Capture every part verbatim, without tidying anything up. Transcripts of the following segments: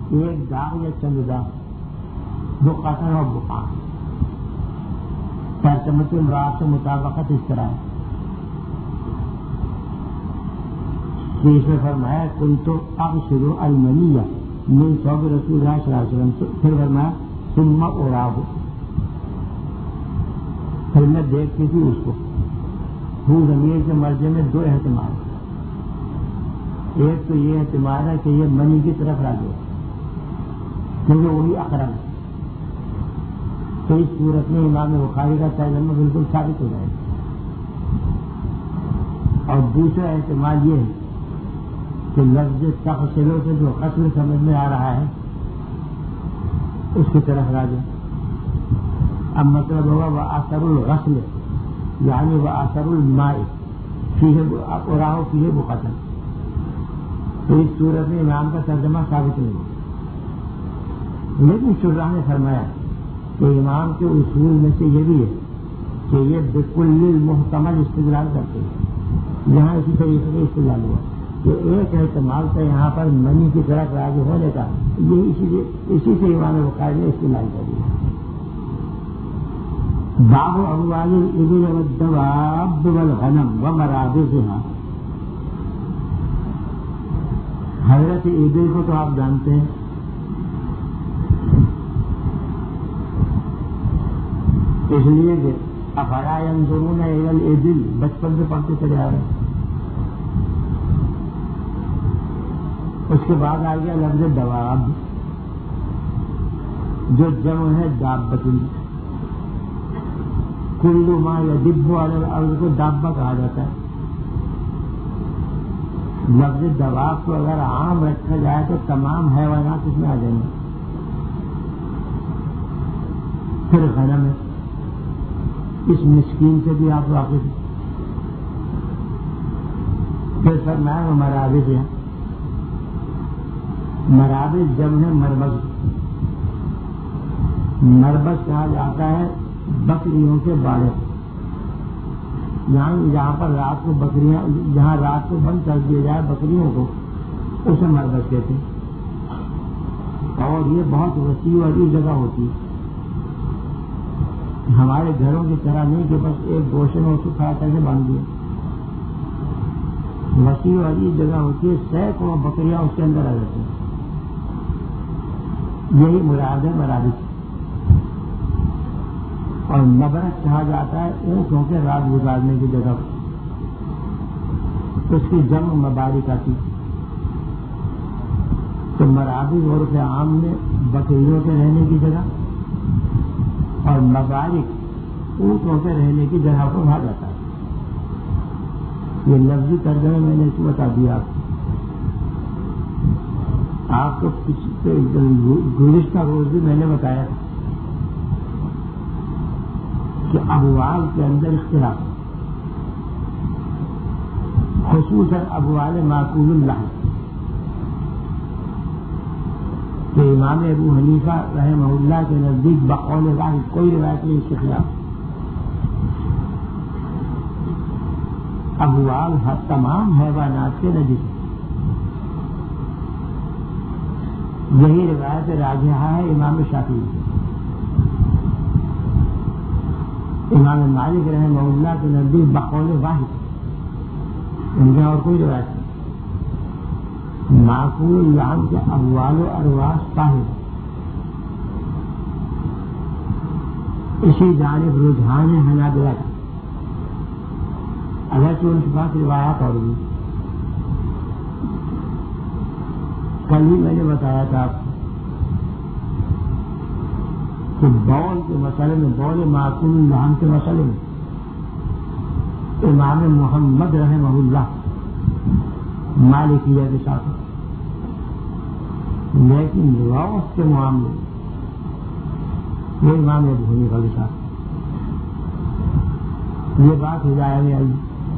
ایک داغ یا چند داغ دو قطر اور بخار ترجمت امراض سے مطابقت اس طرح ہے کہ اس میں فرمایا کن تو اغسل المنیہ من ثوب رسول اللہ صلی اللہ علیہ وسلم. پھر فرمایا ثم اراہ، پھر میں دیکھتی تھی اس کو. ہوں ضمیر کے مرجع میں دو احتمال. ایک تو یہ احتمال ہے کہ یہ منی کی طرف راجع ہے کیونکہ وہی اقرب ہے، تو اس صورت میں امام بخاری کا ترجمہ بالکل ثابت ہو جائے گا. اور دوسرا احتمال یہ ہے کہ لفظ تغسلوں سے جو غسل سمجھ میں آ رہا ہے اس کی طرف راجع. اب مطلب ہوگا وہ اثر الغسل یعنی وہ اثر الماء فیہ اراہ فیہ بقطن. تو اس صورت میں امام کا ترجمہ ثابت نہیں ہے. لیکن شراح نے فرمایا کہ امام کے اصول میں سے یہ بھی ہے کہ یہ بکل محتمل استدلال کرتے ہیں. یہاں اسی طریقے سے استدلال ہوا کہ ایک احتمال تھا یہاں پر منی کی طرف راجع ہونے کا، یہ اسی اسی سے امام بخاری نے استدلال کر دیا. باب اموال الابل والدواب والغنم ومرابضها. حضرت ابل کو تو آپ جانتے ہیں، اس لیے کہ افلا ينظرون الى الابل بچپن سے پڑھتے چلے آ رہے ہیں. اس کے بعد آ گیا لفظ دواب جو جمع ہے دابۃ. کل ما یدب علی الارض کو دابہ کہا جاتا ہے. لفظ دواب کو اگر عام رکھا جائے تو تمام حیوانات اس میں آ جائیں گے. پھر غنم ہے، اس مسکین سے بھی آپ واقف ہیں. پھر فرمایا وہ مرابض ہے. مرابض جمع ہے مربض. مربض کہا جاتا ہے بکریوں کے باڑے، یہاں جہاں پر رات کو بکریاں جہاں رات کو بند کر دیا جائے بکریوں کو اسے مربض کہتے ہیں. اور یہ بہت وسیع اور عجیب جگہ ہوتی ہے، ہمارے گھروں کی طرح نہیں کہ بس ایک گوشے میں اسے کھڑا کر کے باندھ دیا. وسیع اور عجیب جگہ ہوتی ہے، سینکڑوں بکریاں اس کے اندر آ جاتی ہیں. یہی مراد ہے مرابض. اور مبرک کہا جاتا ہے اونٹوں کے رات گزارنے کی جگہ، اس کی جمع مبارک آتی. تو مرابض عرف عام میں بکریوں کے رہنے کی جگہ اور مبارک اونٹوں کے رہنے کی جگہ کو کہا جاتا ہے. یہ لفظی ترجمے میں نے اس کو بتا دیا. آپ کو گزشتہ روز بھی میں نے بتایا تھا کہ ابوال کے اندر اختلاف، خصوصاً ابوال معقول اللحم. کہ امام ابو حنیفہ رحمہ اللہ کے نزدیک بقول واحد کوئی روایت نہیں اس کے خلاف. ابوال ہر تمام حیوانات کے نزدیک یہی روایت راجحہ ہے امام شافعی. امام مالک رحمہ اللہ کے نزدیک بقول واحد، ان کے اور کوئی روایت نہیں. معقول اللحم کے اموال و ارواح طاہر. اسی جانب رجحان حنابلہ کا، اگرچہ ان کے پاس روایات اور بھی. کل ہی میں نے بتایا تھا آپ کہ بول کے مسئلے میں، بول معقول اللحم کے مسئلے میں امام محمد رحمہ اللہ مالکیہ کے ساتھ، لیکن روث کے معاملے وہ امام ابو حنیفہ کے ساتھ. یہ بات ہدایہ میں آئی.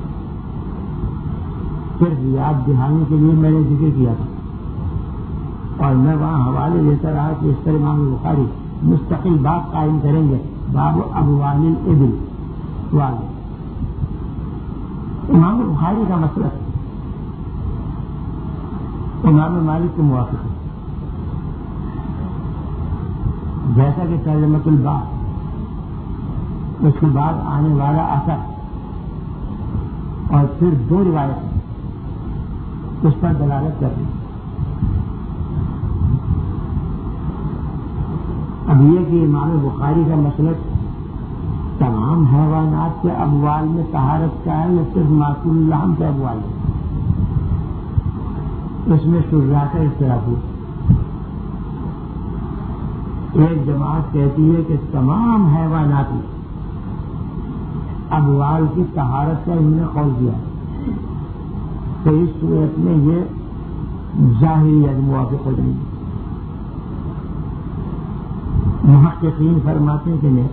صرف یاد دہانی کے لیے میں نے ذکر کیا تھا، اور میں وہاں حوالے لیتا رہا کہ اس طرح امام بخاری مستقل باب قائم کریں گے، باب ابوال الابل والے. امام بخاری کا مسئلہ امام مالک کے موافق ہے. جیسا کہ ترجمۃ الباب اس کے بعد آنے والا اثر اور پھر دو روایتیں اس پر دلالت کرتی. اب یہ کہ امام بخاری کا مسلک تمام حیوانات کے ابوال میں طہارت کا ہے یا صرف معقول اللحم کے ابوال میں، اس میں شرح کا اختلاف ہو. ایک جماعت کہتی ہے کہ تمام حیوانات میں ابوال کی طہارت کا انہوں نے قول دیا، تو اس صورت میں یہ ظاہری یا موافق ہو جائیں گے. محققین فرماتے ہیں کہ نہیں،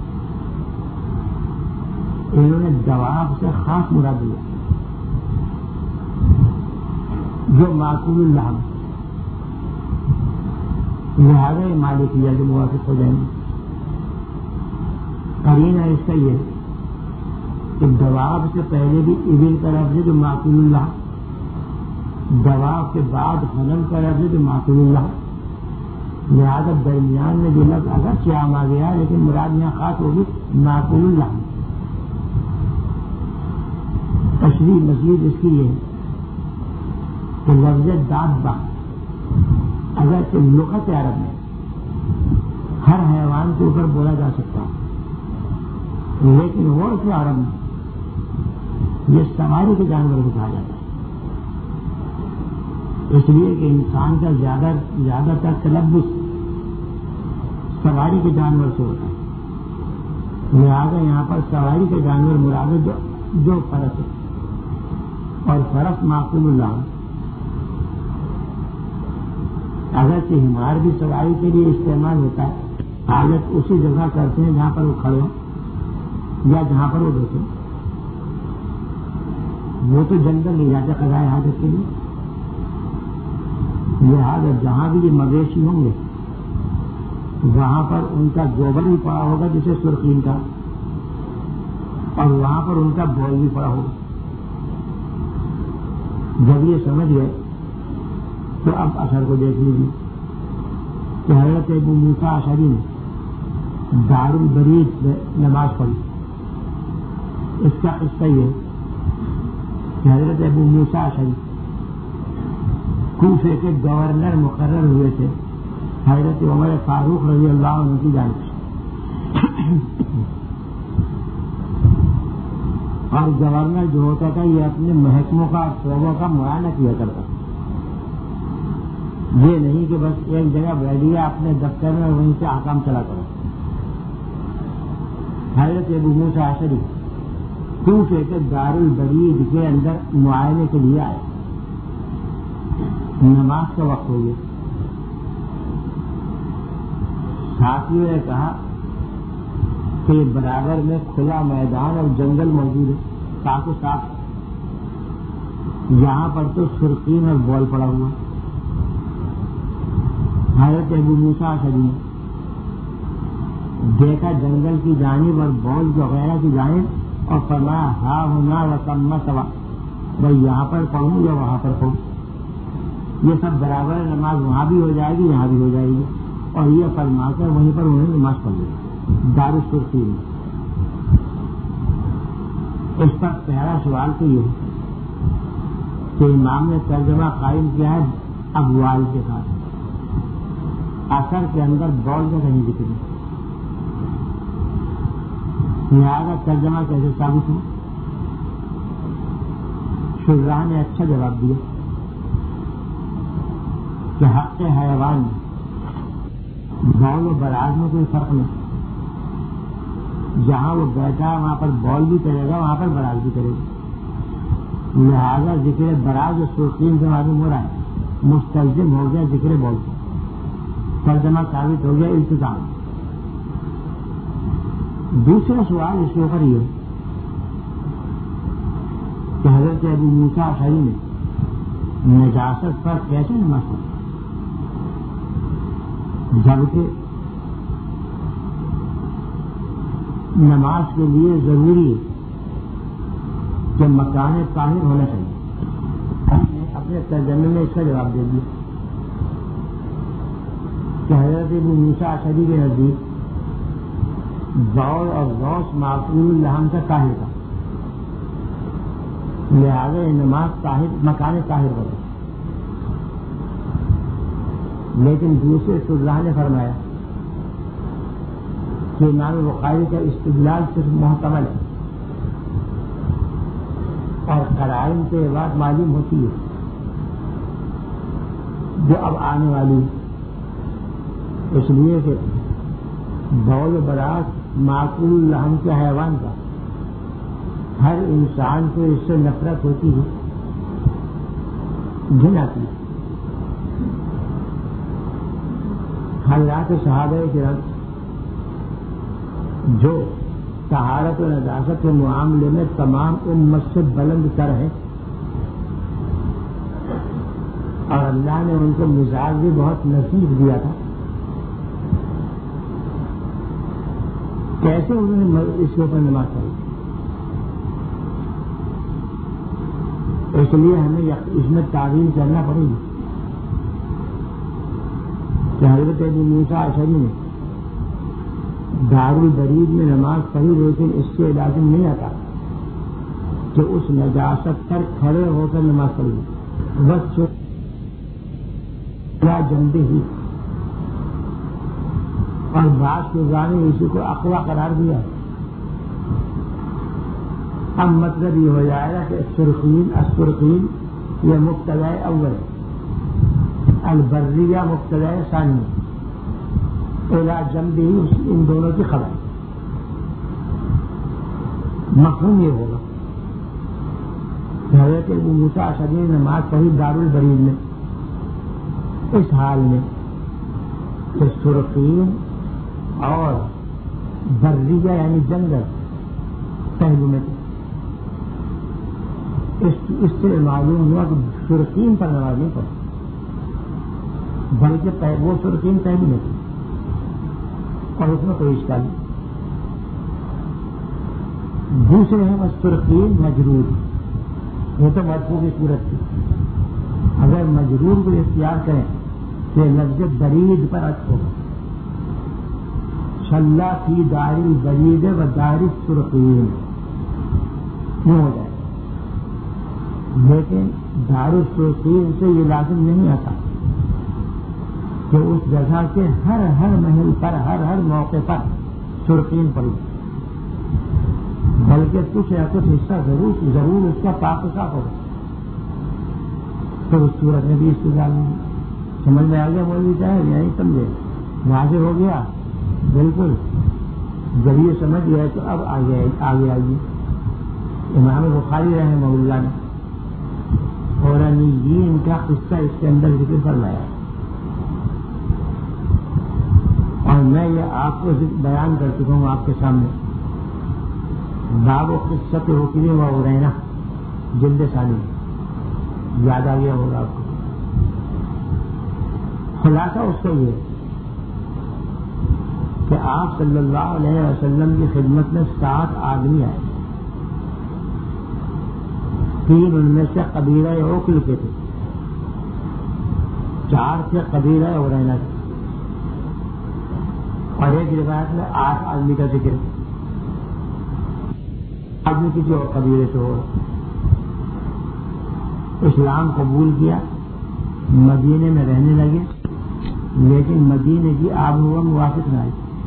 انہوں نے دواب سے خاص مراد لیا جو معقول اللحم، لہذا مالکیہ کے موافق ہو جائیں گے. قرینہ اس کا یہ کہ دواب سے پہلے بھی ابل کا لفظ ہے جو معقول اللحم، دواب کے بعد غنم کا لفظ ہے جو معقول اللحم، لہذا درمیان میں جو لفظ اگر قیام آ گیا لیکن مراد یہاں خاص ہوگی معقول اللحم. تشریح مزید اس کی یہ کہ لفظ دابہ اگر کہ لغت عرب میں ہر حیوان کے اوپر بولا جا سکتا ہے، لیکن عرف عرب میں یہ سواری کے جانور کو کہا جاتا ہے، اس لیے کہ انسان کا زیادہ زیادہ تر تلبس سواری کے جانور سے ہوتا ہے، لہٰذا یہاں پر سواری کے جانور مراد جو جو فرس ہے اور فرس معقول اللحم. اگرچہ ہمار بھی سواری کے لیے استعمال ہوتا ہے، حاجت اسی جگہ کرتے ہیں جہاں پر وہ کھڑے ہوں یا جہاں پر وہ بیٹھے، وہ تو جنگل نہیں جاتے قضائے حاجت کے لیے، لہٰذا جہاں بھی یہ مویشی ہوں گے وہاں پر ان کا گوبر بھی پڑا ہوگا جسے سرخین کا، اور وہاں پر ان کا بول بھی پڑا ہوگا. جب یہ سمجھ گئے تو اب اثر کو دیکھ لیجیے کہ حضرت ابو موسیٰ اشعری نے دار البرید میں نماز پڑھی. اس کا قصہ یہ کہ حضرت ابو موسیٰ اشعری کوفے کے گورنر مقرر ہوئے تھے حضرت عمر فاروق رضی اللہ عنہ کی جانب سے، اور گورنر جو ہوتا تھا یہ اپنے محکموں کا شعبوں کا معائنہ کیا کرتا تھا. یہ نہیں کہ بس ایک جگہ بیٹھ گیا اپنے دفتر میں وہیں سے احکام چلا کرا. حضرت ابو موسیٰ اشعری کوفے کے دار البرید کے اندر معائنے کے لیے آئے. نماز کا وقت ہو گیا، ساتھیوں نے کہا کہ برابر میں کھلا میدان اور جنگل موجود ہے، صاف و صاف، یہاں پر تو سرخین اور بول پڑا ہوا. حضرت ابو موسیٰ اشعری نے دیکھا جنگل کی جانب اور بول وغیرہ کی جانب اور فرمایا ہاں ہونا وسمہ سوا، بھائی یہاں پر پڑھوں یا وہاں پر پڑھوں، یہ سب برابر نماز وہاں بھی ہو جائے گی یہاں بھی ہو جائے گی. اور یہ فرما کر وہیں پر انہوں نے نماز پڑھ لی دار السرخین میں. اس پر پہلا سوال تو یہ ہے کہ امام نے ترجمہ قائم کیا ہے ابوال کے ساتھ، اثر کے اندر بول کا کہیں ذکر نہیں، لہٰذا ترجمہ کیسے ثابت ہو؟ شراح نے اچھا جواب دیا کہ حق حیوان میں بول و براز میں کوئی فرق نہیں، جہاں وہ بیٹھا وہاں پر بول بھی کرے گا وہاں پر براز بھی کرے گا، لہٰذا ذکر براز و سرخین سے معلوم ہو رہا ہے مستلزم ہو گیا ذکر بول سے، ترجمہ ثابت ہو گیا التزام. دوسرا سوال اس کے اوپر یہ کہ حضرت ابو موسیٰ اشعری نے نجاست پر کیسے نماز پڑھی جبکہ نماز کے لیے ضروری ہے کہ مکان طاہر ہونا چاہیے. ہم نے اپنے ترجمے میں اس کا جواب دے دیا کہ حضرت ابو موسیٰ اشعری کے نزدیک بول اور غوث معقول اللحم کا طاہر تھا، لہذا نماز طاہر مکان طاہر ہو گئی. لیکن دوسرے شراح نے فرمایا کہ امام بخاری کا استدلال صرف محتمل ہے اور قرائن سے بات معلوم ہوتی ہے جو اب آنے والی، اس لیے کہ بول براس معقول اللحم کے حیوان کا ہر انسان کو اس سے نفرت ہوتی ہے، گھن آتی ہے. حضرات صحابہ کرام جو طہارت و نجاست کے معاملے میں تمام امت سے بلند تر ہے اور اللہ نے ان کو مزاج بھی بہت نصیب دیا تھا، کیسے انہوں نے اس کے اوپر نماز پڑھی؟ اس لیے ہمیں اس میں تعویل کرنا پڑے گی کہ حضرت ابو موسیٰ اشعری نے دار البرید میں نماز پڑھی، لیکن اس سے لازم نہیں آتا کہ اس نجاست پر کھڑے ہو کر نماز پڑھی، بس کیا جنبے ہی. اور بعض شعراء نے اسی کو اقوا قرار دیا. اب مطلب یہ ہو جائے گا کہ السرخین السرخین یہ مبتدا اول، البریہ مبتدا ثانی، الا جنبہ ان دونوں کی خبر. مفہوم یہ ہوگا حضرت ابو موسیٰ اشعری نے نماز پڑھی دار البرید میں اس حال میں کہ سرخین اور بریہ یعنی جنگل پہلو میں تھے. اس سے معلوم ہوا کہ سرخین پر نماز نہیں پڑھی، بلکہ وہ سرخین پہلو میں تھی اور اس میں کوئی اشکال نہیں. دوسرے ہیں سرخین مجرور، یہ تو مرفوع کی صورت تھی. اگر مجرور کو اختیار کریں کہ لفظ برید پر عطف ہوگا، صلی فی دار البرید و دار السرخین یہ ہو جائے. لیکن دار السرخین سے یہ لازم نہیں آتا کہ اس جگہ کے ہر ہر محل پر ہر ہر موقع پر سرخین پڑی، بلکہ کچھ یا کچھ حصہ ضرور ضرور اس کا پاک و صاف ہوگا. تو اس صورت میں بھی استدلال نہیں. سمجھ میں آ گیا مولوی صاحب؟ نہیں سمجھے؟ واضح ہو گیا بالکل. جب یہ سمجھ گیا تو اب آگے آگے آئیے. امام بخاری رحمہ اللہ نے قرآنیین کا قصہ اس کے اندر ذکر فرمایا اور میں یہ آپ کو بیان کر چکا ہوں آپ کے سامنے. باب و قصت حکم و عرینا جلد ثانی یاد آ گیا ہوگا آپ کو. خلاصہ اس سے یہ کہ آپ صلی اللہ علیہ وسلم کی خدمت میں سات آدمی آئے، تین ان میں سے قبیلہ عقل کے تھے، چار تھے قبیلہ عرینا کے، اور ایک روایت میں آٹھ آدمی کا ذکر ہے. آدمی کسی اور قبیلے سے ہو اسلام قبول کیا، مدینے میں رہنے لگے، لیکن مدینے کی آب و ہوا موافق نہ آئی.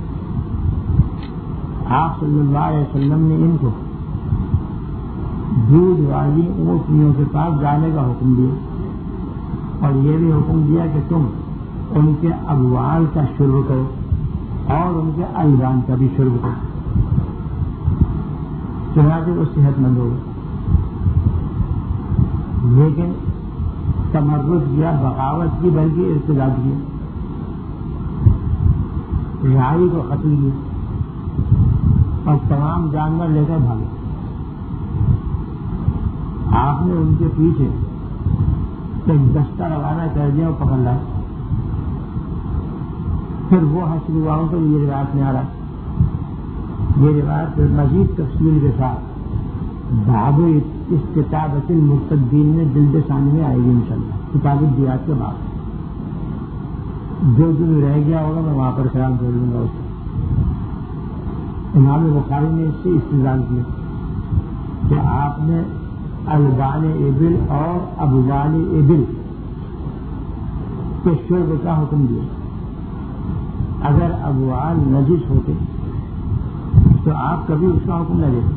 آپ صلی اللہ علیہ وسلم نے ان کو دودھ والی اونٹنیوں کے پاس جانے کا حکم دیا اور یہ بھی حکم دیا کہ تم ان کے ابوال کا شروع کرو اور ان کے الزام کا بھی شروع کرو. چنانچہ وہ صحت مند ہو، لیکن تمرد کیا، بغاوت کی، بلکہ ارتداد کیا، رعائی کو قتل کیا اور تمام جانور لے کر بھاگے. آپ نے ان کے پیچھے ایک دستہ روانہ کر دیا اور پکڑ لایا. پھر وہ حشر ہوا تو یہ روایت میں آ رہا. یہ روایت مزید تفصیل کے ساتھ باب استطاعت المرتدین میں جلد ثانی میں آئے گی انشاءاللہ، کتاب الدیات کے بعد. جو دن رہ گیا ہوگا میں وہاں پر قیام کر لوں گا اس کو. امام بخاری نے اس سے استدلال کیا کہ آپ نے البان ابل اور ابوال ابل کے شرب کا حکم دیا. اگر ابوال نجس ہوتے تو آپ کبھی اس کا حکم نہ دیتے.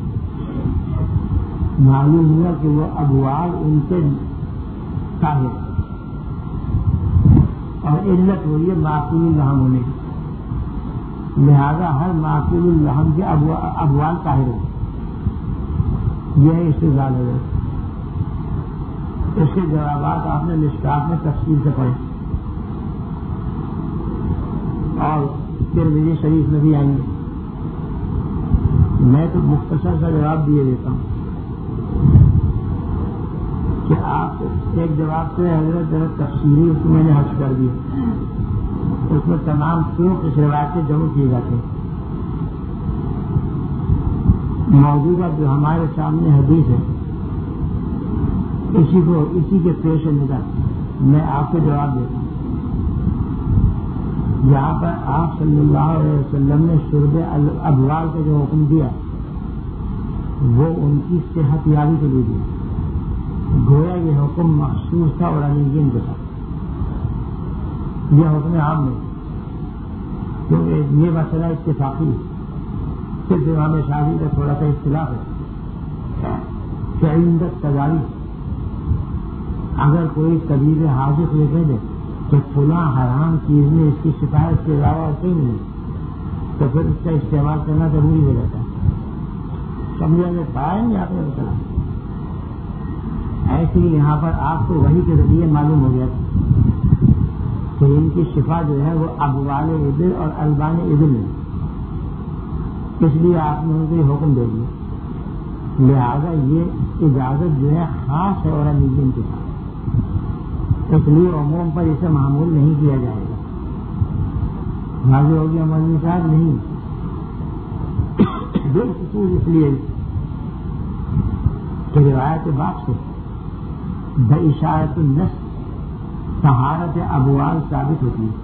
معلوم ہوا کہ وہ ابوال ان سے طاہر اور علت ہوئی ہے معقول اللحم ہونے کی. لہذا ہر معقول اللحم کے ابوال طاہر ہو. یہ استدلال ہے. اس کے جوابات آپ نے مشکات میں تفصیل سے پڑھے اور پھر مجھے شریف میں بھی آئیں گے. میں تو مختصر سا جواب دیے دیتا ہوں کہ آپ ایک جواب سے حضرت تفصیلی اس میں نے حذف کر دیا. اس میں تمام سوق اس روایت سے جمع کیے جاتے ہیں. موجودہ جو ہمارے سامنے حدیث ہے اسی کو اسی کے پیش نظر میں آپ کو جواب دیتا ہوں. یہاں پر آپ صلی اللہ علیہ وسلم نے شرب ابوال کا جو حکم دیا وہ ان کی صحت یابی کے لیے دیا. گویا یہ حکم مخصوص تھا اور علیین کے ساتھ. یہ حکم عام نہیں کیونکہ یہ مسئلہ اتفاقی صرف امام شافعی کا تھوڑا سا اختلاف ہے کہ عند التجاویز اگر کوئی طبیب حاجت لے کے دے کہ فلاں حرام چیز میں اس کی شکایت کے علاوہ اور کوئی نہیں تو پھر اس کا استعمال کرنا ضروری ہو جاتا ہے. سمجھا میں پایا نہیں آپ نے بتایا. ایسے ہی یہاں پر آپ کو وہی کے ذریعے معلوم ہو گیا کہ ان کی شفا جو ہے وہ ابوال ابل اور البان ابل ہے. اس لیے آپ نے ان کو یہ حکم دے دیا. لہذا یہ اجازت جو ہے خاص ہے اور علیین کے ساتھ. اس لیے عموم پر اسے معمول نہیں کیا جائے گا. واضح ہو گیا مولوی صاحب؟ نہیں. بالخصوص اس لیے کہ روایت باپ سے باشارت النص طہارت ابوال ثابت ہوتی ہے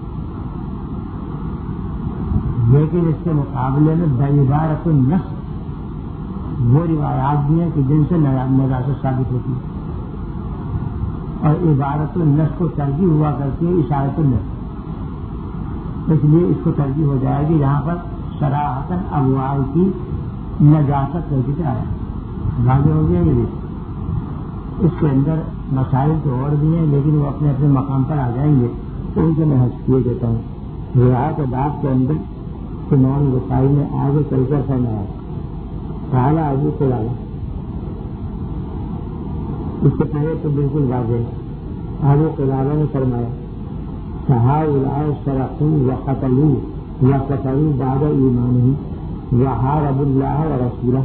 لیکن اس کے مقابلے میں بعبارت النص وہ روایات بھی ہیں کہ جن سے نجاست ثابت ہوتی ہے اور عبارت النص کو ترجیح ہوا کرتی ہے اشارت النص. اس لیے اس کو ترجیح ہو جائے گی یہاں پر صراحتاً ابوال کی نجاست کا ذکر آیا. واضح ہو گیا. یہ اس کے اندر مسائل تو اور بھی ہیں لیکن وہ اپنے اپنے مقام پر آ جائیں گے تو ان سے میں حذف کیے دیتا ہوں. روایت بات کے اندر امام بخاری نے آگے چل کر فرمایا کالا ابو قلابہ. اس سے پہلے تو بالکل واضح ابو قلابہ نے فرمایا ہؤلاء سرقوا وقتلوا وقتلوا بعد ایمانهم وحاربوا اللہ ورسولہ.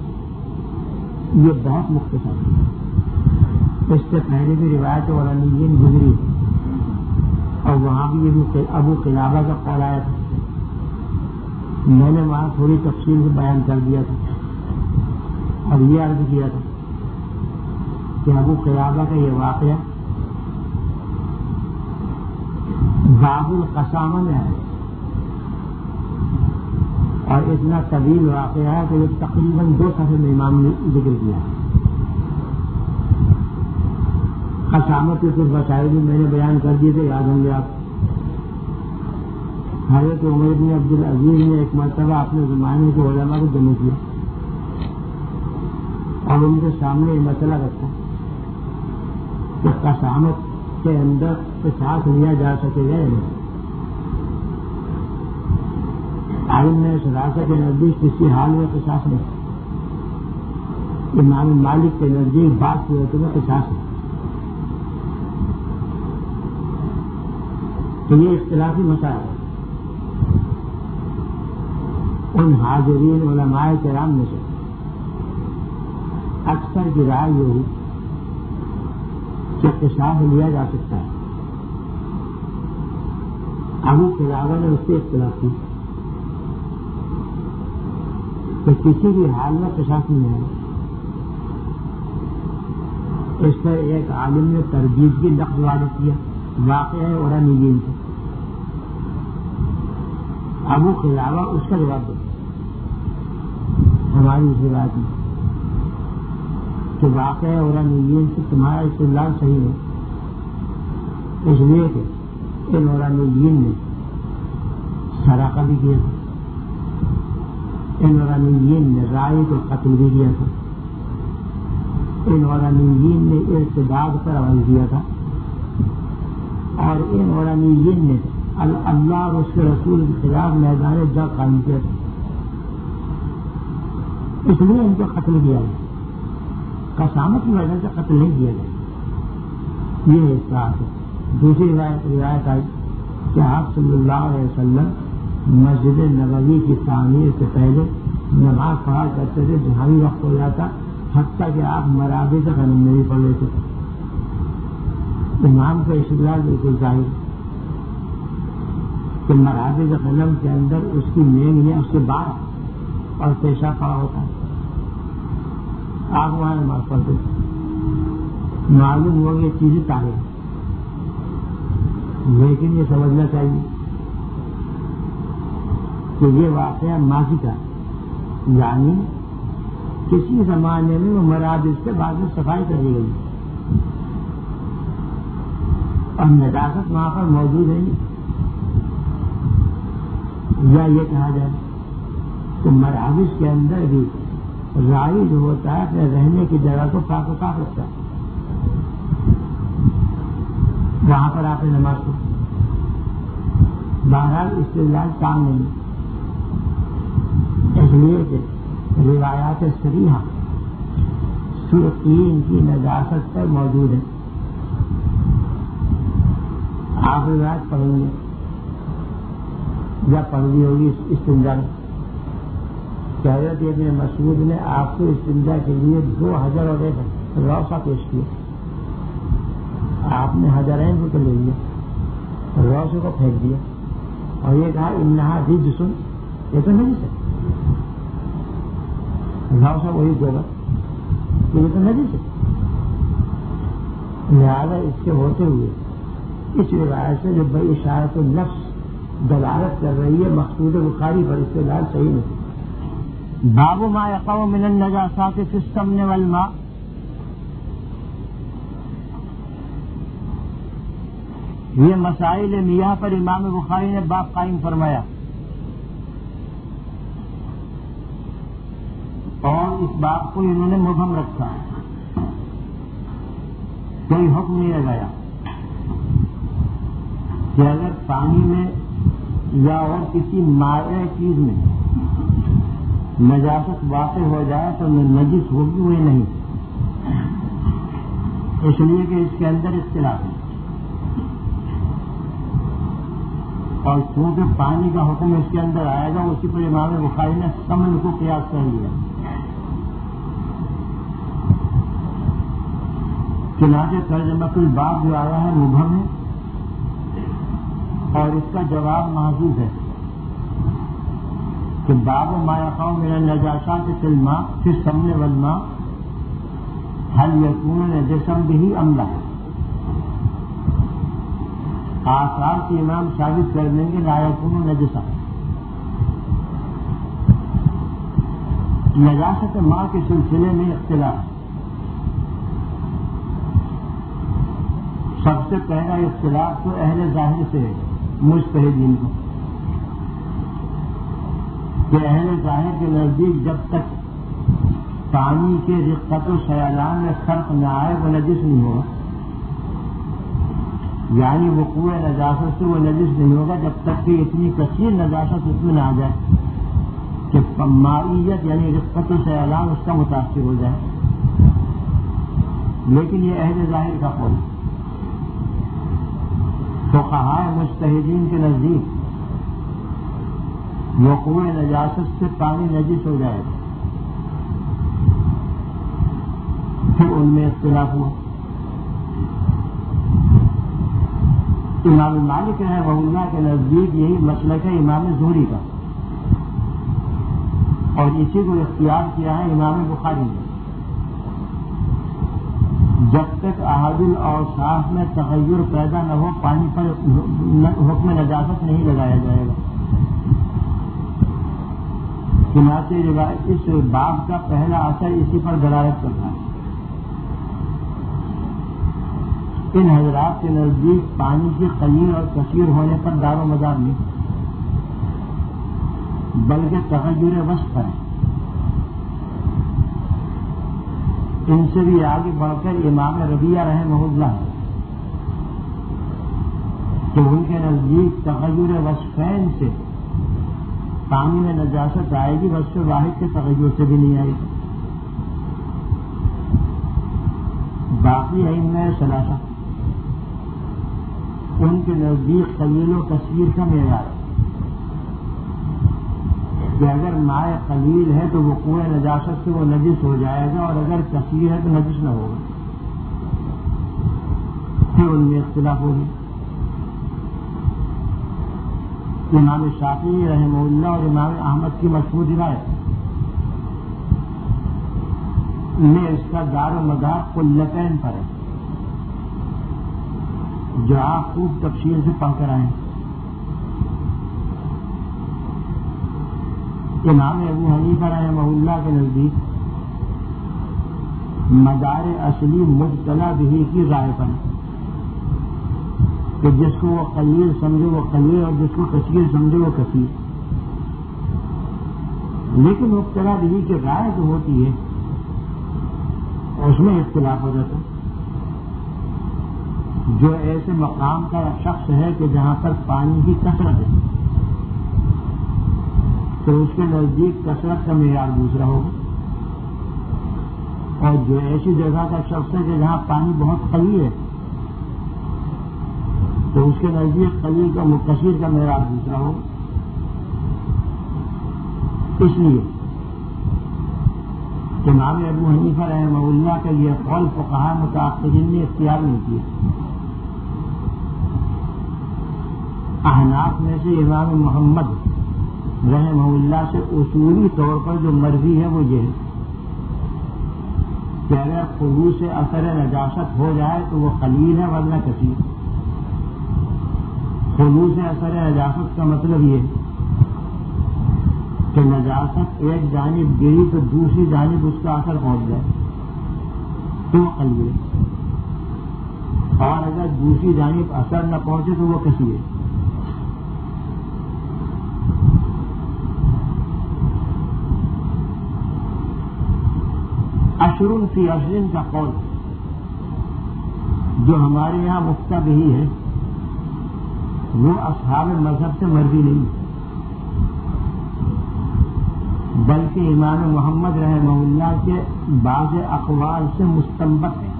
یہ بہت مختصر ہے. اس سے پہلے بھی روایت اور علیین گزری اور وہاں بھی یہ ابو قلابہ کا قول آیا تھا. میں نے وہاں تھوڑی تفصیل سے بیان کر دیا تھا اور یہ عرض کیا تھا کہ ابو قلابہ کا یہ واقعہ باب القسامہ میں ہے اور اتنا طویل واقعہ ہے کہ یہ تقریباً دو صفحے میں امام نے ذکر کیا ہے. قسامت کے کچھ مسائل بھی میں نے بیان کر دیے تھے, یاد ہوں گے آپ. حضرت عمر بن عبدالعزیز نے ایک مرتبہ اپنے زمانے کے علماء کو جمع کیا اور ان کے سامنے یہ مسئلہ رکھا کہ قسامت کے اندر قصاص لیا جا سکے گا یا نہیں. عالم نے سراثہ کے نزدیک کسی حال میں قصاص نہیں. امام مالک کے نزدیک بعض صورتوں میں قصاص ہے. تو یہ اختلافی مسائل ہے. ان حاضرین علماء کرام میں سے اکثر کی رائے یہ ہوئی کہ قصاص لیا جا سکتا ہے. ابو قلابہ نے اس سے اختلاف کی کہ کسی بھی حال میں قصاص نہیں ہے. اس پر ایک عالم نے تردید کی لفظ وارد کیا واقعہ اور نیجین سے ابو خلابہ اس کا جواب دو ہماری اس بات میں کہ واقع اورانیین سے تمہارا استدلال صحیح ہے، اس لیے کہ ان اورانیین نے سراقہ بھی کیا تھا، ان اورانیین نے رائے کو قتل بھی کیا تھا، ان اورانیین نے ارتداد پر عمل کیا تھا، اور ان اورانیین نے اللہ اور اس کے رسول کے خلاف میدان جنگ قائم کیا تھا، اس لیے ان کو قتل کیا گیا، قسامت کی وجہ سے قتل نہیں کیا گیا۔ یہ اصلاح ہے۔ دوسری روایت روایت آئی کہ آپ صلی اللہ علیہ وسلم مسجد نبوی کی تعمیر سے پہلے نماز پڑھا کرتے تھے، جہاں بھی وقت ہو جاتا حتیٰ کہ آپ مرابے سے غنم نہیں پڑھ لیتے تھے۔ امام کا استدلال بالکل ظاہر کہ مرابے سے غنم کے اندر اس کی مینگ ہے، اس کے بعد اور پیشہ پڑا ہوتا ہے، آپ وہاں نماز پڑھتے تھے، معلوم ہو یہ چیزیں تاریخ، لیکن یہ سمجھنا چاہیے کہ یہ واقعہ ماضی کا، یعنی کسی زمانے میں وہ مرابض سے بعد میں صفائی کر دی گئی اور نجاست وہاں پر موجود ہے، یا یہ کہا جائے کہ مرابض کے اندر بھی رائی جو ہوتا ہے اپنے رہنے کی جگہ کو پاک و صاف رکھتا ہے، وہاں پر آپ نے نماز پڑھی، بہرحال استدلال کام نہیں، اس لیے کہ روایات صریحہ سرخین کی نجاست پر موجود ہے۔ آپ روایت پڑھیں گے یا پڑھ لی ہوگی استنجا میں کہ حضرت ابن مسعود نے آپ کو استنجا کے لیے دو حجر اور ایک روسا پیش کیا، آپ نے حجرین کو تو لے لیا، روسے کو پھینک دیا اور یہ کہا انہا رجسن، یہ تو نہیں ہے، روسا وہی جگہ، یہ تو نہیں ہے، لہٰذا اس کے ہوتے ہوئے اس روایت سے جو بڑی اشارت النفس دلالت کر رہی ہے مقصود بخاری پر استدلال صحیح نہیں۔ باب ما یقع من النجاسات فی السمن والماء، یہ مسائل میاہ پر امام بخاری نے باب قائم فرمایا اور اس باب کو انہوں نے مبہم رکھا، کوئی حکم نہیں لگایا کہ اگر پانی میں یا اور کسی مائع چیز میں نجاست واقع ہو جائے تو نجس ہوگی وہ نہیں، اس لیے کہ اس کے اندر اختلاف ہے، اور چونکہ پانی کا حکم اس کے اندر آئے گا اسی پر امام بخاری نے سمن کو قیاس کر لیا، چنانچہ ترجمۃ الباب جو آیا ہے مبہم ہے اور اس کا جواب محفوظ ہے کہ باب ما یقع من النجاسات فی الماء فی السمن والماء هل یکون نجسا به ام لا، آثار کے امام ثابت کر دیں گے لا یکون نجسا، نجاست ماء کے سلسلے میں اختلاف، سب سے پہلا اختلاف تو اہل ظاہر سے ہے، مجتہدین کو، کہ اہل ظاہر کے نزدیک جب تک پانی کے رقت و سیلان میں فرق نہ آئے وہ نجس نہیں ہوگا، یعنی وقوع نجاست سے وہ نجس نہیں ہوگا جب تک کہ اتنی کثیر نجاست اس میں نہ آ جائے کہ مائیت یعنی رقت و سیلان اس کا متاثر ہو جائے، لیکن یہ اہل ظاہر کا قول ہے۔ فقہاء مجتہدین کے نزدیک وقوع نجاست سے پانی نجس ہو جائے گا، پھر ان میں اختلاف ہوا۔ امام مالک رحمہ اللہ کے نزدیک یہی مسلک ہے امام زہری کا، اور اسی کو اختیار کیا ہے امام بخاری نے، جب تک احد الاوصاف میں تغیر پیدا نہ ہو پانی پر حکم نجاست نہیں لگایا جائے گا۔ چنانچہ روایت اس باب کا پہلا اثر اسی پر دلالت کرتا ہے۔ ان حضرات کے نزدیک پانی کے قلیل اور کثیر ہونے پر دار و مدار نہیں، بلکہ تغیر وصف ہے۔ ان سے بھی آگے بڑھ کر امام ربیعہ رحمہ اللہ ہے کہ ان کے نزدیک تغیر وصفین سے پانی میں نجاست آئے گی، وصف واحد کے تغیر سے بھی نہیں آئے گی۔ باقی ائمہ ثلاثہ ان کے نزدیک قلیل و کثیر کا معیار ہے کہ اگر مائع قلیل ہے تو وقوع نجاست سے وہ نجس ہو جائے گا، اور اگر کثیر ہے تو نجس نہ ہوگا۔ پھر ان میں اختلاف ہوگی۔ امام شافعی رحمہ اللہ اور امام احمد کی مشہور روایت میں اس کا دار و مدار قلتین پر ہے، جو آپ خوب تفصیل سے پڑھ کر آئیں۔ امام ابو حنیفہ رحمہ اللہ کے نزدیک مدار اصلی مبتلا بہی کی رائے پر کہ جس کو وہ قلیل سمجھے وہ قلیل اور جس کو کثیر سمجھے وہ کثیر، لیکن مبتلا بہی کی رائے جو ہوتی ہے اس میں اختلاف ہو جاتا ہے۔ جو ایسے مقام کا شخص ہے کہ جہاں پر پانی کی کثرت ہے تو اس کے نزدیک کثرت کا معیار دوسرا ہوگا، اور جو ایسی جگہ کا شخص ہے کہ جہاں پانی بہت قلیل ہے تو اس کے نزدیک قلیل کا کثیر کا معیار دوسرا ہوگا۔ اس لیے امام ابو حنیفہ رحمہ اللہ کا یہ قول فقہاء متأخرین نے اختیار نہیں کیا۔ احناف میں سے امام محمد رحمہ اللہ سے اصولی طور پر جو مروی ہے وہ یہ ہے کہ اگر خلوص سے اثر نجاست ہو جائے تو وہ قلیل ہے ورنہ کثیر۔ خلوص سے اثر نجاست کا مطلب یہ ہے کہ نجاست ایک جانب گری تو دوسری جانب اس کا اثر پہنچ جائے تو وہ قلیل ہے، اور اگر دوسری جانب اثر نہ پہنچے تو وہ کثیر ہے۔ اشرن فی اشرن کا قول جو ہمارے یہاں مفتہ بہی ہے وہ اصحاب مذہب سے مروی نہیں، بلکہ امام محمد رحمہ اللہ کے بعض اقوال سے مستنبط ہے۔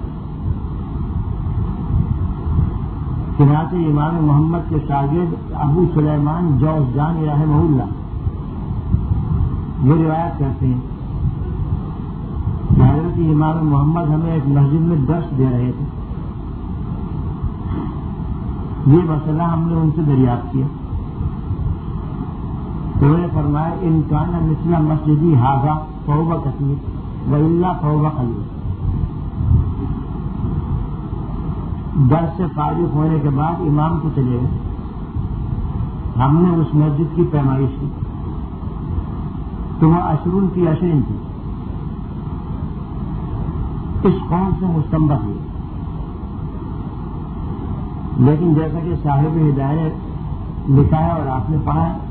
چنانچہ امام محمد کے شاگرد ابو سلیمان جوزجانی رحمہ اللہ یہ روایت کرتے ہیں کہ حضرت امام محمد ہمیں ایک مسجد میں درس دے رہے تھے، یہ مسئلہ ہم نے ان سے دریافت کیا تو انہوں نے فرمایا ان کان مثل مسجدی ھذا فہو کثیر والا فہو قلیل۔ درس سے فارغ ہونے کے بعد امام کو چلے گئے، ہم نے اس مسجد کی پیمائش کی تو وہ اشرن کی اشرن تھی، اس قول سے مستنبط ہوئی۔ لیکن جیسا کہ صاحب ہدایت لکھا ہے اور آپ نے پڑھا ہے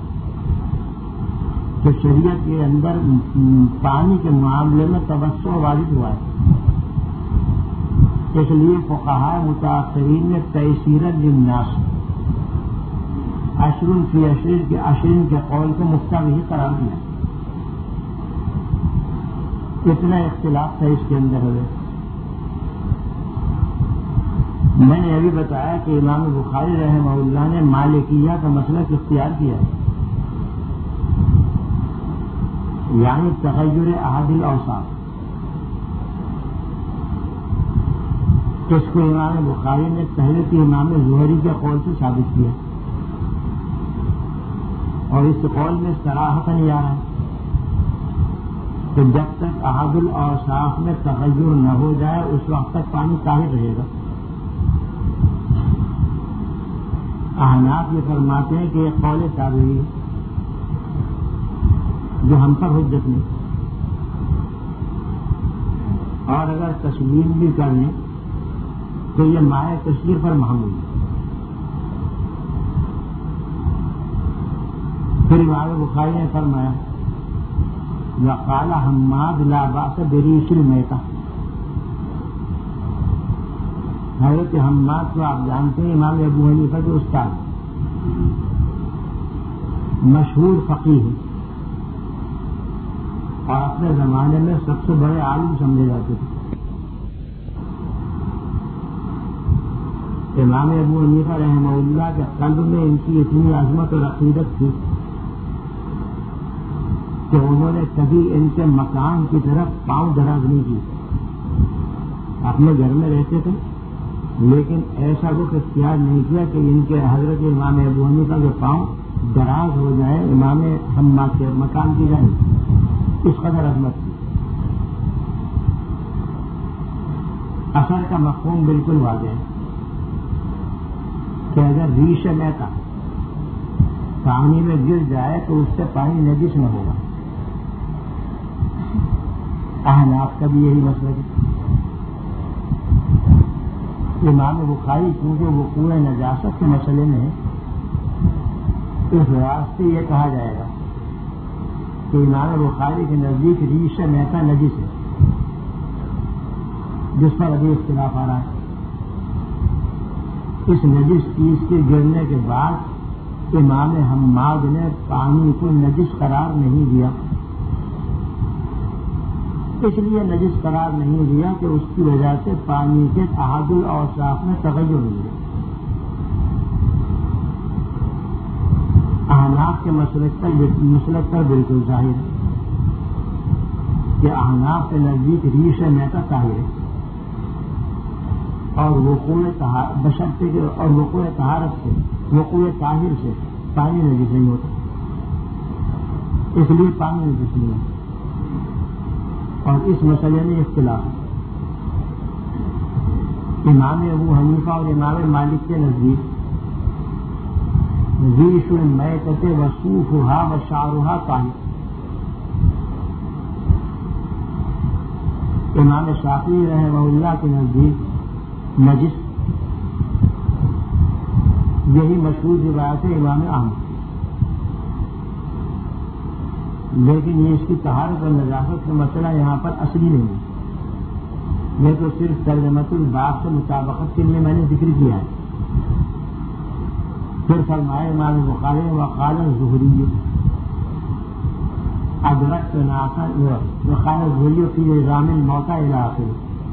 کہ شریعت کے اندر پانی کے معاملے میں توسع واجب ہوا ہے، اس لیے فقہاء متأخرین نے تیسیرا للناس اشرن فی اشرن کے اشرن کے قول کو مفتہ بہی قرار دیا۔ اتنا اختلاف تھا اس کے اندر ہوئے۔ میں نے ابھی بتایا کہ امام بخاری رحمہ اللہ نے مالکیہ کا مسلک اختیار کیا، یعنی تغیر احد الاوصاف۔ اس کو امام بخاری نے پہلے کے امام زہری کے قول سے ثابت کیا، اور اس قول میں صراحت نہیں آ رہا کہ جب تک احد الاوصاف میں تغیر نہ ہو جائے اس وقت تک پانی طاہر رہے گا۔ احناف یہ فرماتے ہیں کہ یہ قول تابعی ہے، جو ہم پر حجت نہیں، اور اگر تسلیم بھی کر لیں تو یہ مائع تشریح پر محمول ہے۔ پھر امام بخاری نے فرمایا وقال حماد لا باس بریش المیتہ، حضرت حماد کو آپ جانتے ہیں امام ابو حنیفہ کے استاد، مشہور فقیہ ہیں اور اپنے زمانے میں سب سے بڑے عالم سمجھے جاتے تھے۔ امام ابو حنیفہ رحمہ اللہ کے قلب میں ان کی اتنی عظمت اور عقیدت تھی کہ انہوں نے کبھی ان کے مکان کی طرف پاؤں دراز نہیں کی، اپنے گھر میں رہتے تھے لیکن ایسا رخ اختیار نہیں کیا کہ ان کے حضرت امام ابو حنیفہ کے پاؤں دراز ہو جائے امام حماد کے مکان کی جانب، اس قدر عظمت تھی۔ اثر کا مفہوم بالکل واضح ہے کہ اگر ریش میتا پانی میں گر جائے تو اس سے پانی نجس نہ ہوگا۔ احناف کا بھی یہی مسئلہ ہے۔ امام بخاری کیونکہ وہ پورے نجاست کے مسئلے میں ہے، اس واسطے یہ کہا جائے گا کہ امام بخاری کے نزدیک ریش میتا نجس ہے، جس پر ابھی اختلاف آ رہا ہے۔ اس نجس چیز کے گرنے کے بعد امام حماد نے پانی کو نجس قرار نہیں دیا، اس لیے نجس قرار نہیں دیا کہ اس کی وجہ سے پانی کے احد الاوصاف میں تغیر ہوئی ہے۔ احناف کے مسلک پر مسلک پر بالکل ظاہر ہے کہ احناف کے نزدیک ریش میتا طاہر ہے اور وقوع بشرطے کے اور وقوع طہارت سے وقوع طاہر سے پانی نجس نہیں ہوتا، اس لیے پانی نجس نہیں ہوتا۔ اور اس مسئلے میں اختلاف ہے۔ امام ابو حنیفہ اور امام مالک کے نزدیک ریش المیتۃ وصوفھا وشعرھا طاہر، امام شافعی رحمہ اللہ کے نزدیک نجس، یہی مشہور روایت ہے امام احمد، لیکن یہ اس کی طہارت اور نجاست کا مسئلہ یہاں پر اصلی نہیں ہے، یہ تو صرف ترجمۃ الباب سے مطابقت کے لیے میں نے ذکر کیا ہے۔ پھر فرمائے امام بخاری وقال الزہری ادرکت ناسا وقال الزہری فی نظام الموتى الی آخرہ،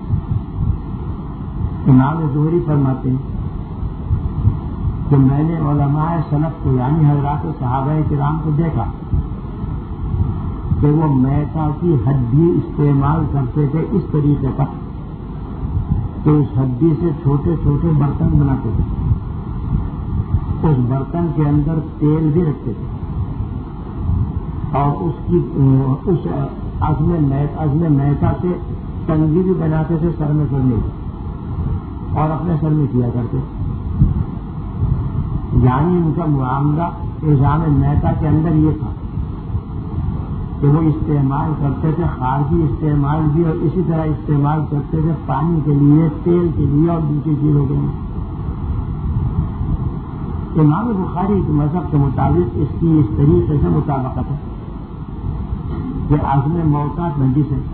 امام زہری فرماتے ہیں کہ میں نے علماء سلف کو یعنی حضرات صحابہ کرام کو دیکھا کہ وہ میتا کی ہڈی استعمال کرتے تھے اس طریقے پر کہ اس ہڈی سے چھوٹے چھوٹے برتن بناتے تھے، اس برتن کے اندر تیل بھی رکھتے تھے اور اس کی اس عزم عزم میتا سے کنگھی بھی بناتے تھے سر میں کرنے اور اپنے سر میں کیا کرتے، یعنی ان کا معاملہ نظام میتا کے اندر یہ تھا کہ وہ استعمال کرتے تھے خارجی استعمال بھی اور اسی طرح استعمال کرتے تھے پانی کے لیے، تیل کے لیے اور دوسری چیزوں کے لیے۔ امام بخاری کے مذہب کے مطابق اس کی اس طریقے سے مطابقت ہے کہ عزم موتا نجس ہے۔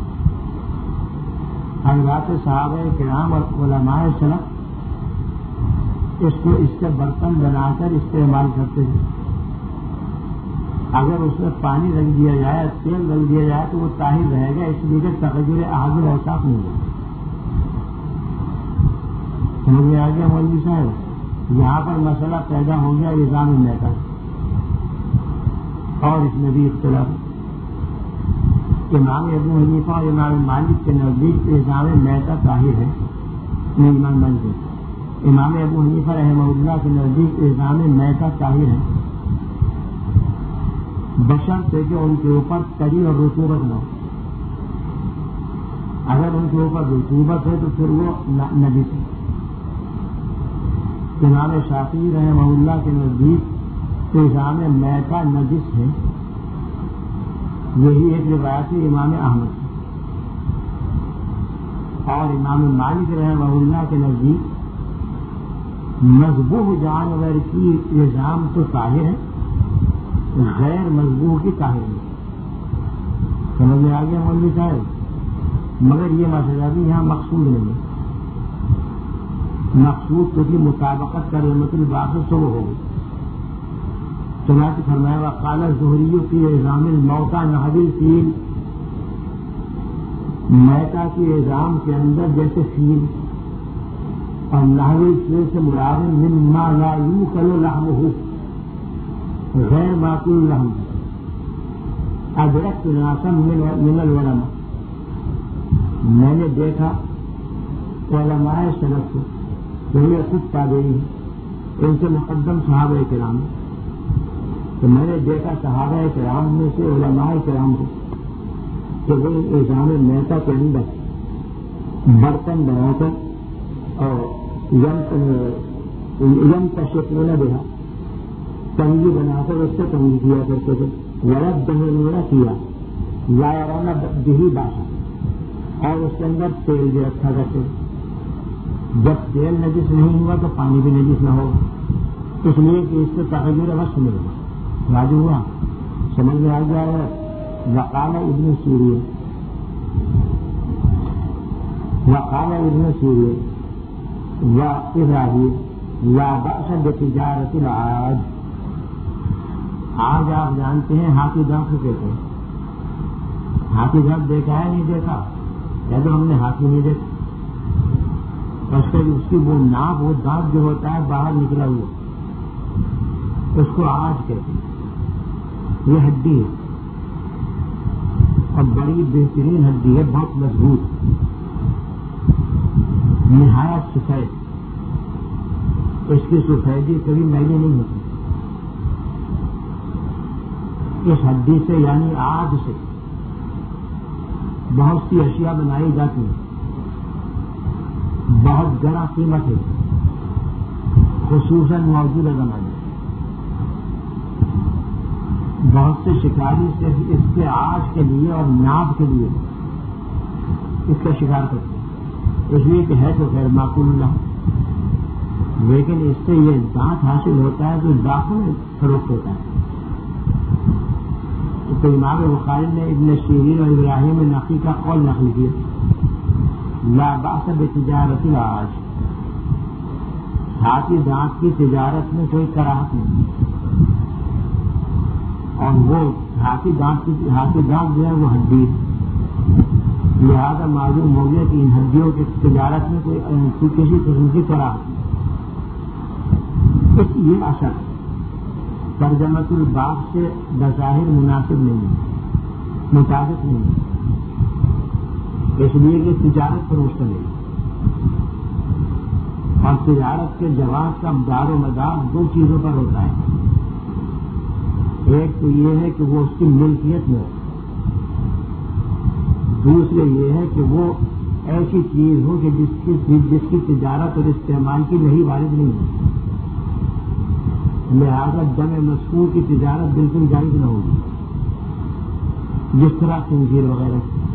حضرات صحابہ کرام اور علماء سلف اس کو اس سے برتن بنا کر استعمال کرتے تھے، اگر اس میں پانی رکھ دیا جائے، تیل رکھ دیا جائے تو وہ طاہر رہے گا، اس لیے کہ تغیر احد الاوصاف نہیں ہوگا۔ سمجھ میں آ گیا مولوی صاحب؟ یہاں پر مسئلہ پیدا ہو گیا نظام میتا اور اس میں بھی اختلاف۔ امام ابو حنیفہ اور امام مالک کے نزدیک نظام میتا طاہر ہے، نہیں امام مالک ہے، امام ابو حنیفہ رحمہ اللہ کے نزدیک نظام میتا طاہر ہے بشرطے کہ ان کے اوپر تری اور رطوبت نہ ہو، اگر ان کے اوپر رطوبت ہے تو پھر وہ نجس ہے۔ امام شافعی رحمہ اللہ کے نزدیک نظام میتا نجس ہے یہی ایک روایت ہے امام احمد کی، اور امام مالک رحمہ اللہ کے نزدیک مذبوح جانور کی الزام تو طاہر ہے، غیر مذبوح کی طاہر نہیں. سمجھ میں آ گیا مولوی صاحب؟ مگر یہ مسئلہ بھی یہاں مقصود نہیں ہے. مقصود تو کی مطابقت کا رحمت الباقی سے وہ ہوگی. چنانچہ فرمایا وقال الزہری کی الزام الموتى نحو الفیل، میتا کی الزام کے اندر جیسے فیل، اور نحو الفیل سے مراد مما لا یوکل لحمہ، غیر معقول لحم. ادرکت ناسا من العلماء، میں نے دیکھا علماء سلف سے، یہ خود تابعین ان سے مقدم صحابہ کرام، تو میں نے دیکھا صحابہ کرام میں سے علماء کرام کو کہ وہ الزام میتا کے اندر برتن بنا کر اور یم تشکل نہ دیکھا، تنگی بنا کر اس سے تنگی کیا کرتے تھے. ورد دہنا کیا لا رونا دہی باشا، اور اس کے اندر تیل بھی رکھا کرتے. جب تیل نجس نہیں ہوا تو پانی بھی نجس نہ ہوگا، اس لیے کہ اس سے تغیر وقت ملے گا. راجو ہوا سمجھ میں آ گیا ہے. وقال ابن سیرین وقال ابن سیرین و ابراہیم لا بأس بتجارت العاج. آج آپ جانتے ہیں ہاتھی دانت کو کہتے ہیں. ہاتھی دانت دیکھا ہے نہیں دیکھا؟ یا تو ہم نے ہاتھی نہیں دیکھا. اس کی وہ ناک وہ دانت جو ہوتا ہے باہر نکلا ہوا، اس کو آج کہتے ہیں. یہ ہڈی ہے اور بڑی بہترین ہڈی ہے، بہت مضبوط، نہایت سفید. اس کی سفیدی کبھی میلی نہیں ہوتی. اس ہڈی سے یعنی آج سے بہت سی اشیاء بنائی جاتی ہیں، بہت گرا قیمت ہے، خصوصاً موجودہ زمانے. بہت سے شکاری صرف اس کے آج کے لیے اور ناب کے لیے اس کا شکار کرتے ہیں، اس لیے کہ ہے تو خیر معقول نہ، لیکن اس سے یہ دانت حاصل ہوتا ہے جو لاکھوں میں فروخت ہوتا ہے. تو امام بخاری نے ابن سیرین اور ابراہیم نقی کا قول نقل کیا لا بأس بتجارت العاج، ہاتھی دانت کی تجارت میں کوئی کراہت نہیں. اور وہ ہاتھی دانت کی ہاتھی دانت جو ہے وہ ہڈی، لہٰذا معلوم ہو گیا کہ ان ہڈیوں کی تجارت میں کوئی کسی قسم کی کراہت نہیں. یہ اثر ترجمۃ الباب سے بظاہر مناسب نہیں ہے، مطابق نہیں ہے، اس لیے کہ تجارت فروخت کرے گی، اور تجارت کے جواز کا دار و مدار دو چیزوں پر ہوتا ہے. ایک تو یہ ہے کہ وہ اس کی ملکیت میں ہو، دوسرے یہ ہے کہ وہ ایسی چیز ہو کہ جس کی جس کی تجارت اور استعمال کی نہیں وارد نہیں ہو. لہٰذا دم مسکون کی تجارت بالکل جائز نہ ہوگی، جس طرح خنزیر وغیرہ.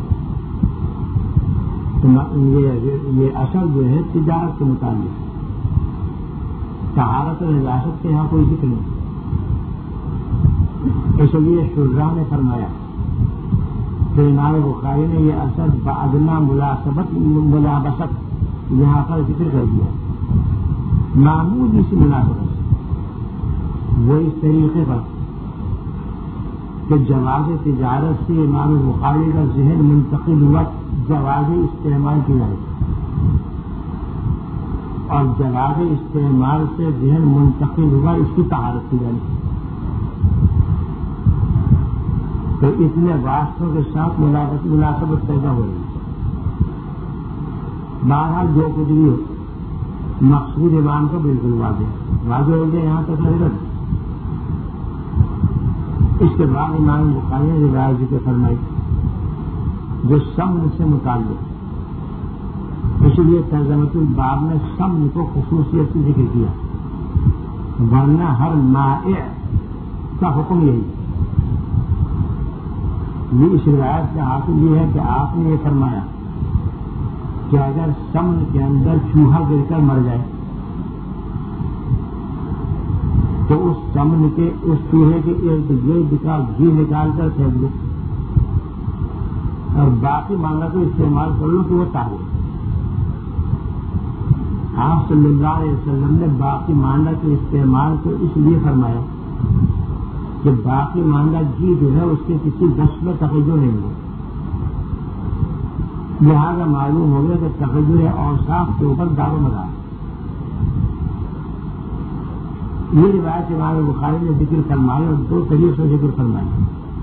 یہ اصل جو ہے تجارت کے متعلق، طہارت اور نجاست کے یہاں کوئی ذکر نہیں. اس لیے شجاع نے فرمایا کہ امام بخاری نے یہ اثر بادنا ملاسبت ملابست یہاں پر ذکر کر دیا، معمولی سی مناسبت. وہ اس طریقے پر کہ جواز تجارت سے امام بخاری کا ذہن منتقل ہوا جواز استعمال کی جائے، اور جواز استعمال سے ذہن منتقل ہوا اس کی طہارت کی جائے. تو اتنے واسطوں کے ساتھ مناسبت پیدا ہو رہی ہے. بہرحال جو کچھ بھی ہو مقصود امام کو بالکل واضح واضح ہو گیا. یہاں تک حضرت اس کے بعد امام بخاری نے روایت ذکر فرمائی جو سمن سے متعلق، اس لیے ترجمۃ الباب نے سمن کو خصوصیت سے ذکر کیا، ورنہ ہر مائع کا حکم یہی یہ اس روایت سے حاصل یہ ہے کہ آپ نے یہ فرمایا کہ اگر سمن کے اندر چوہا گر کر مر جائے تو اس سمن کے اس چوہے کے ارد گرد کا گھی نکال کر پھینک دو اور باقی مانگا تو استعمال کر لو کہ وہ تاہر. آپ صلی اللہ علیہ وسلم نے باقی مانگا کے استعمال کو اس لیے فرمایا کہ باقی مانگا گھی جو ہے اس کے کسی بخش میں تغیر نہیں ہو. لہٰذا معلوم ہو گیا کہ تغیر اوصاف کے اوپر دار و مدار. یہ روایت امام بخاری نے ذکر فرمائی اور دو طریقے سے ذکر فرمائی.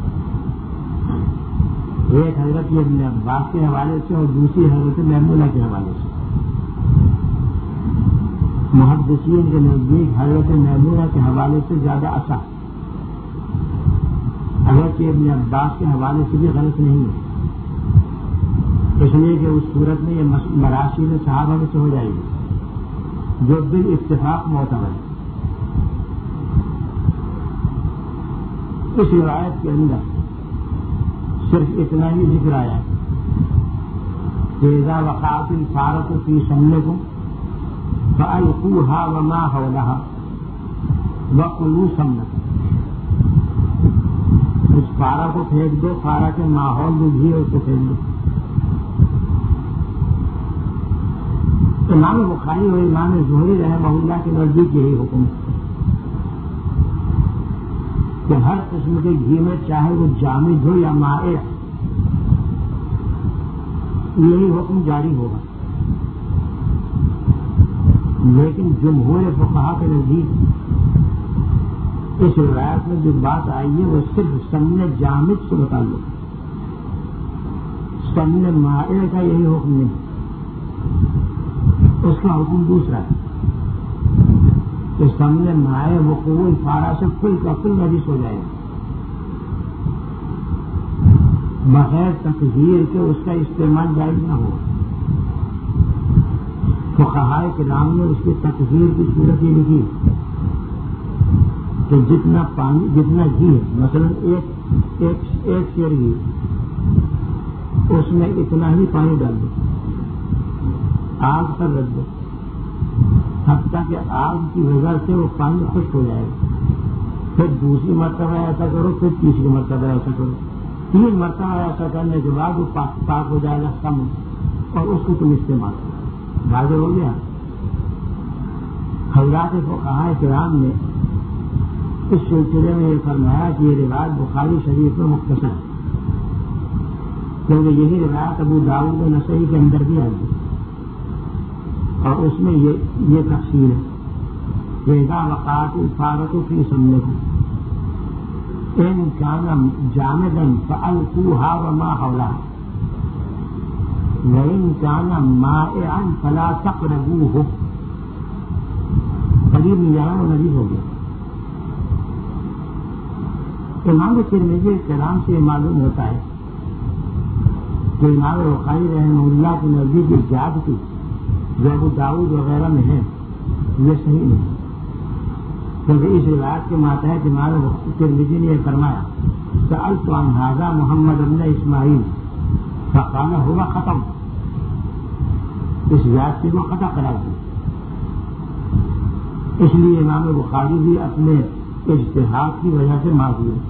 ایک حضرت ابن عباس کے حوالے سے اور دوسری حضرت میمونہ کے حوالے سے. محدثین کے نزدیک حضرت میمونہ کے حوالے سے زیادہ اصح، حضرت ابن عباس کے حوالے سے بھی غلط نہیں ہے، اس لیے کہ اس صورت میں یہ مراشی میں صحابہ میں سے ہو جائے گی جو بال اتفاق معتبر ہے. اس روایت کے اندر صرف اتنا ہی ذکر آیا کہ اذا وقعت الفارة في سمنكم فألقوها وما حولها وكلوا سمنكم. اس فارہ کو پھینک دو، فارہ کے ماحول میں بھی اس کو پھینک دو. امام بخاری اور امام زہری رحمہ اللہ کے نزدیک یہی حکم کہ ہر قسم کے گھی میں چاہے وہ جامد ہو یا مائع یہی حکم جاری ہوگا. لیکن جمہور فقہا کے نزدیک اس روایت میں جو بات آئی ہے وہ صرف سمن جامد سے متعلق، سمن مائع کا یہی حکم نہیں. اس کا حکم دوسرا ہے کہ سمن مائع وقوع الفارہ سے کل کا کل نجس ہو جائے گا بغیر تطہیر کے اس کا استعمال جائز نہ ہو. فقہائے کرام نے اس کی تطہیر کی صورت یہ لکھی کہ جتنا پانی جتنا گھی ہے، مثلا ایک ایک ایک شیر گھی، اس میں اتنا ہی پانی ڈال دو، آگ پر رکھ دو، حتیٰ کہ آگ کی وجہ سے وہ پانی خشک ہو جائے گا. پھر دوسری مرتبہ ایسا کرو، پھر تیسری مرتبہ ایسا کرو، تین مرتبہ ایسا کرنے کے بعد وہ پاک پاک ہو جائے گا کم، اور اس کو تم استعمال کرو. واضح ہو گیا. حضرات فقہائے کرام نے اس سلسلے میں یہ فرمایا کہ یہ روایت بخاری شریف میں مختصر ہے، کیونکہ یہی روایت ابو داؤد و نسائی کے اندر بھی آئی ہے اور اس میں یہ یہ تفصیل ہے کہ اذا وقعت الفارة في سمنكم ان كان جامدا فألقوها وما حولها وإن كان مائعا فلا تقربوه. قریب میں جانا وہ نزیز ہو گیا. امام ترمذی کرام سے معلوم ہوتا ہے کہ امام بخاری رحمہ اللہ کے نزدیک ایجاد کی جو ابو داؤد وغیرہ میں ہے یہ صحیح نہیں، کیونکہ اس روایت کے ماتحت امام ترمذی نے یہ فرمایا سألت عن هذا محمد بن اسماعیل فقال هو ختم. اس زیادتی کو قطع قرار دی. اس لیے امام بخاری بھی اپنے اجتہاد کی وجہ سے معذور ہے.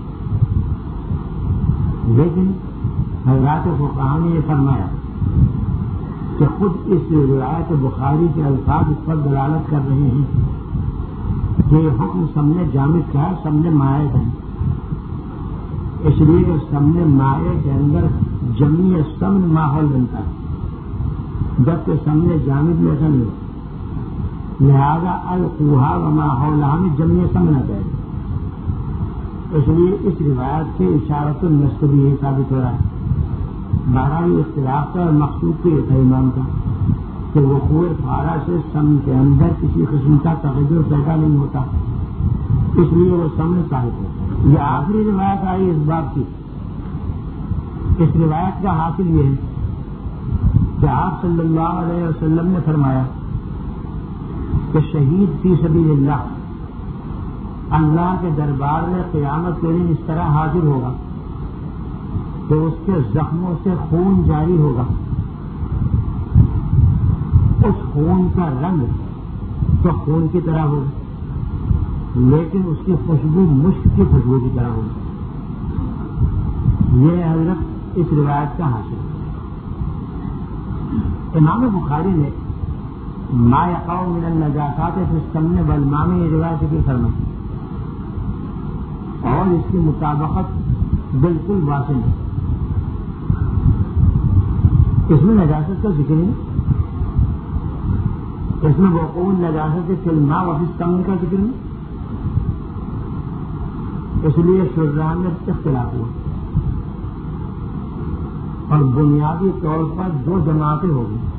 لیکن حضرات فقہا نے یہ فرمایا کہ خود اس روایت بخاری کے الفاظ اس پر دلالت کر رہے ہیں کہ یہ حکم سمن جامد کا ہے، سمن مائع کا ہے. اس لیے کہ سمن مائع کے اندر جمی سمن ماحول بنتا ہے، جبکہ سمن جامد میں ایسا نہیں. لہذا القوہا و ماحولہ میں جمی سمن آتا ہے. اس لیے اس روایت سے اشارت النصب بھی یہ ثابت ہو رہا ہے. بہرحال اختلاف کا اور مقصود کے تھا امام کا کہ وقوع فارہ سے سمن کے اندر کسی قسم کا تغیر پیدا نہیں ہوتا، اس لیے وہ سمن ثابت ہے. یہ آخری روایت آئی اس بات کی. اس روایت کا حاصل یہ ہے کہ آپ صلی اللہ علیہ وسلم نے فرمایا کہ شہید فی سبیل اللہ اللہ کے دربار میں قیامت کے دن اس طرح حاضر ہوگا تو اس کے زخموں سے خون جاری ہوگا، اس خون کا رنگ تو خون کی طرح ہوگا، لیکن اس کی خوشبو مشک کی خوشبو کی طرح ہوگی۔ یہ حضرت اس روایت کا حاصل ہے۔ امام بخاری نے ما یقع من النجاسات فی السمن والماء میں یہ روایت ذکر فرمائی اور اس کی مطابقت بالکل واضح ہے۔ اس میں نجاست کا ذکر نہیں، اس میں وقوع نجاست فی الماء و فی السمن کا ذکر نہیں، اس لیے شرح میں اختلاف ہوا اور بنیادی طور پر دو جماعتیں ہو گئی۔